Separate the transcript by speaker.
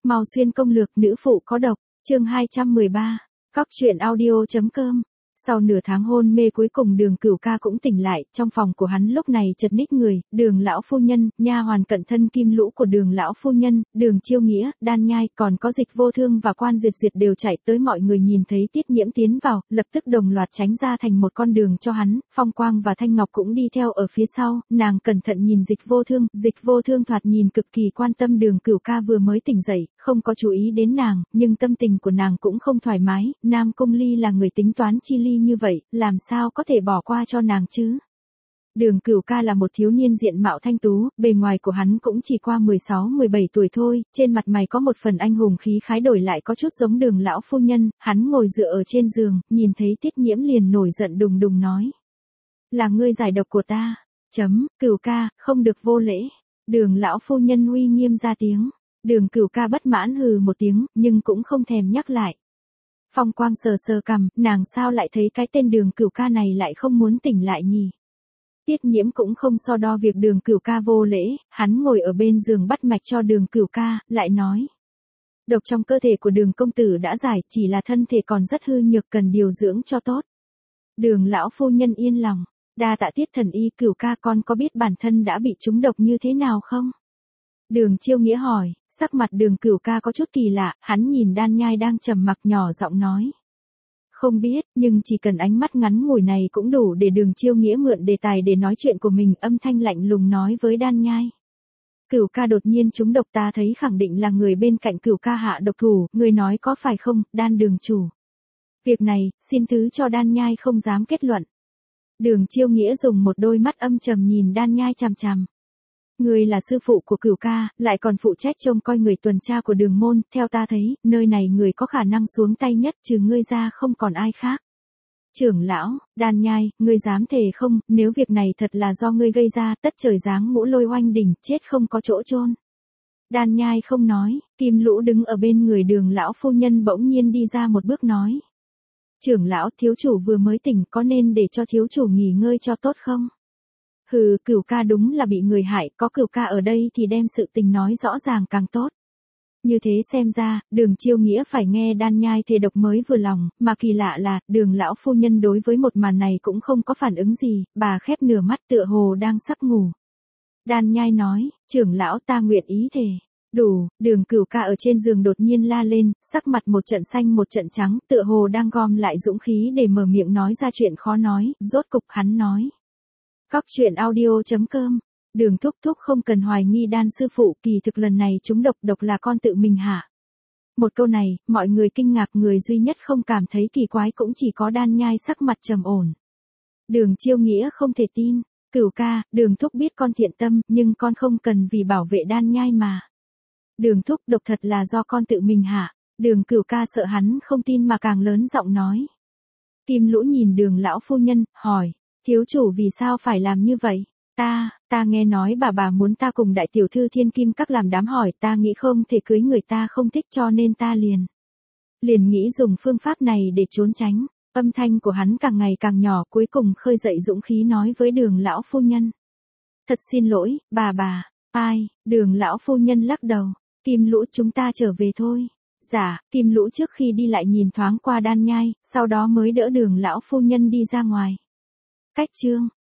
Speaker 1: Mao Xuyên công lược nữ phụ có độc, chương 213, Cóc truyện audio.com. Sau nửa tháng hôn mê cuối cùng Đường Cửu Ca cũng tỉnh lại, trong phòng của hắn lúc này chật ních người, Đường lão phu nhân, nha hoàn cận thân Kim Lũ của Đường lão phu nhân, Đường Chiêu Nghĩa, Đan Nhai, còn có Dịch Vô Thương và Quan Duyệt Duyệt đều chạy tới. Mọi người nhìn thấy Tiết Nhiễm tiến vào, lập tức đồng loạt tránh ra thành một con đường cho hắn. Phong Quang và Thanh Ngọc cũng đi theo ở phía sau, nàng cẩn thận nhìn Dịch Vô Thương thoạt nhìn cực kỳ quan tâm Đường Cửu Ca vừa mới tỉnh dậy, không có chú ý đến nàng, nhưng tâm tình của nàng cũng không thoải mái. Nam Cung Ly là người tính toán chi ly như vậy, làm sao có thể bỏ qua cho nàng chứ? Đường Cửu Ca là một thiếu niên diện mạo thanh tú, bề ngoài của hắn cũng chỉ qua 16-17 tuổi thôi, trên mặt mày có một phần anh hùng khí khái, đổi lại có chút giống Đường lão phu nhân. Hắn ngồi dựa ở trên giường, nhìn thấy Tiết Nhiễm liền nổi giận đùng đùng nói: "Là ngươi giải độc của ta." Cửu ca, không được vô lễ. Đường lão phu nhân uy nghiêm ra tiếng. Đường Cửu Ca bất mãn hừ một tiếng, nhưng cũng không thèm nhắc lại. Phong Quang sờ sờ cằm, nàng sao lại thấy cái tên Đường Cửu Ca này lại không muốn tỉnh lại nhỉ? Tiết Nhiễm cũng không so đo việc Đường Cửu Ca vô lễ, hắn ngồi ở bên giường bắt mạch cho Đường Cửu Ca, lại nói: "Độc trong cơ thể của Đường công tử đã giải, chỉ là thân thể còn rất hư nhược, cần điều dưỡng cho tốt." Đường lão phu nhân yên lòng, đa tạ Tiết thần y. Cửu ca, con có biết bản thân đã bị trúng độc như thế nào không? Đường Chiêu Nghĩa hỏi. Sắc mặt Đường Cửu Ca có chút kỳ lạ, hắn nhìn Đan Nhai đang trầm mặc, nhỏ giọng nói: "Không biết, nhưng chỉ cần ánh mắt ngắn ngủi này cũng đủ để Đường Chiêu Nghĩa mượn đề tài để nói chuyện của mình." Âm thanh lạnh lùng nói với Đan Nhai: "Cửu ca đột nhiên trúng độc, ta thấy khẳng định là người bên cạnh Cửu ca hạ độc thủ, người nói có phải không, Đan đường chủ?" Việc này, xin thứ cho Đan Nhai không dám kết luận. Đường Chiêu Nghĩa dùng một đôi mắt âm trầm nhìn Đan Nhai chằm chằm. "Ngươi là sư phụ của Cửu ca, lại còn phụ trách trông coi người tuần tra của Đường môn, theo ta thấy, nơi này người có khả năng xuống tay nhất trừ ngươi ra không còn ai khác." "Trưởng lão." Đan Nhai, ngươi dám thề không, nếu việc này thật là do ngươi gây ra, tất trời giáng ngũ lôi oanh đỉnh, chết không có chỗ chôn. Đan Nhai không nói, Kim Lũ đứng ở bên người Đường lão phu nhân bỗng nhiên đi ra một bước nói: "Trưởng lão, thiếu chủ vừa mới tỉnh, có nên để cho thiếu chủ nghỉ ngơi cho tốt không?" "Hừ, Cửu ca đúng là bị người hại, có Cửu ca ở đây thì đem sự tình nói rõ ràng càng tốt." Như thế xem ra, Đường Chiêu Nghĩa phải nghe Đan Nhai thề độc mới vừa lòng, mà kỳ lạ là, Đường lão phu nhân đối với một màn này cũng không có phản ứng gì, bà khép nửa mắt tựa hồ đang sắp ngủ. Đan Nhai nói: "Trưởng lão, ta nguyện ý thề." "Đủ." Đường Cửu Ca ở trên giường đột nhiên la lên, sắc mặt một trận xanh một trận trắng, tựa hồ đang gom lại dũng khí để mở miệng nói ra chuyện khó nói. Rốt cục hắn nói: Cóc truyện audio.com. "Đường thúc thúc không cần hoài nghi Đan sư phụ, kỳ thực lần này chúng độc là con tự mình hạ." Một câu này, mọi người kinh ngạc, người duy nhất không cảm thấy kỳ quái cũng chỉ có Đan Nhai sắc mặt trầm ổn. Đường Chiêu Nghĩa không thể tin: "Cửu ca, Đường thúc biết con thiện tâm, nhưng con không cần vì bảo vệ Đan Nhai mà. Đường thúc, độc thật là do con tự mình hạ." Đường Cửu Ca sợ hắn không tin mà càng lớn giọng nói. Kim Lũ nhìn Đường lão phu nhân, hỏi: "Thiếu chủ vì sao phải làm như vậy?" Ta nghe nói bà muốn ta cùng đại tiểu thư Thiên Kim Các làm đám hỏi, ta nghĩ không thể cưới người ta không thích, cho nên ta liền nghĩ dùng phương pháp này để trốn tránh." Âm thanh của hắn càng ngày càng nhỏ, cuối cùng khơi dậy dũng khí nói với Đường lão phu nhân: "Thật xin lỗi, bà." "Ai?" Đường lão phu nhân lắc đầu. "Kim Lũ, chúng ta trở về thôi." "Dạ." Kim Lũ trước khi đi lại nhìn thoáng qua Đan Nhai, sau đó mới đỡ Đường lão phu nhân đi ra ngoài. Cách chương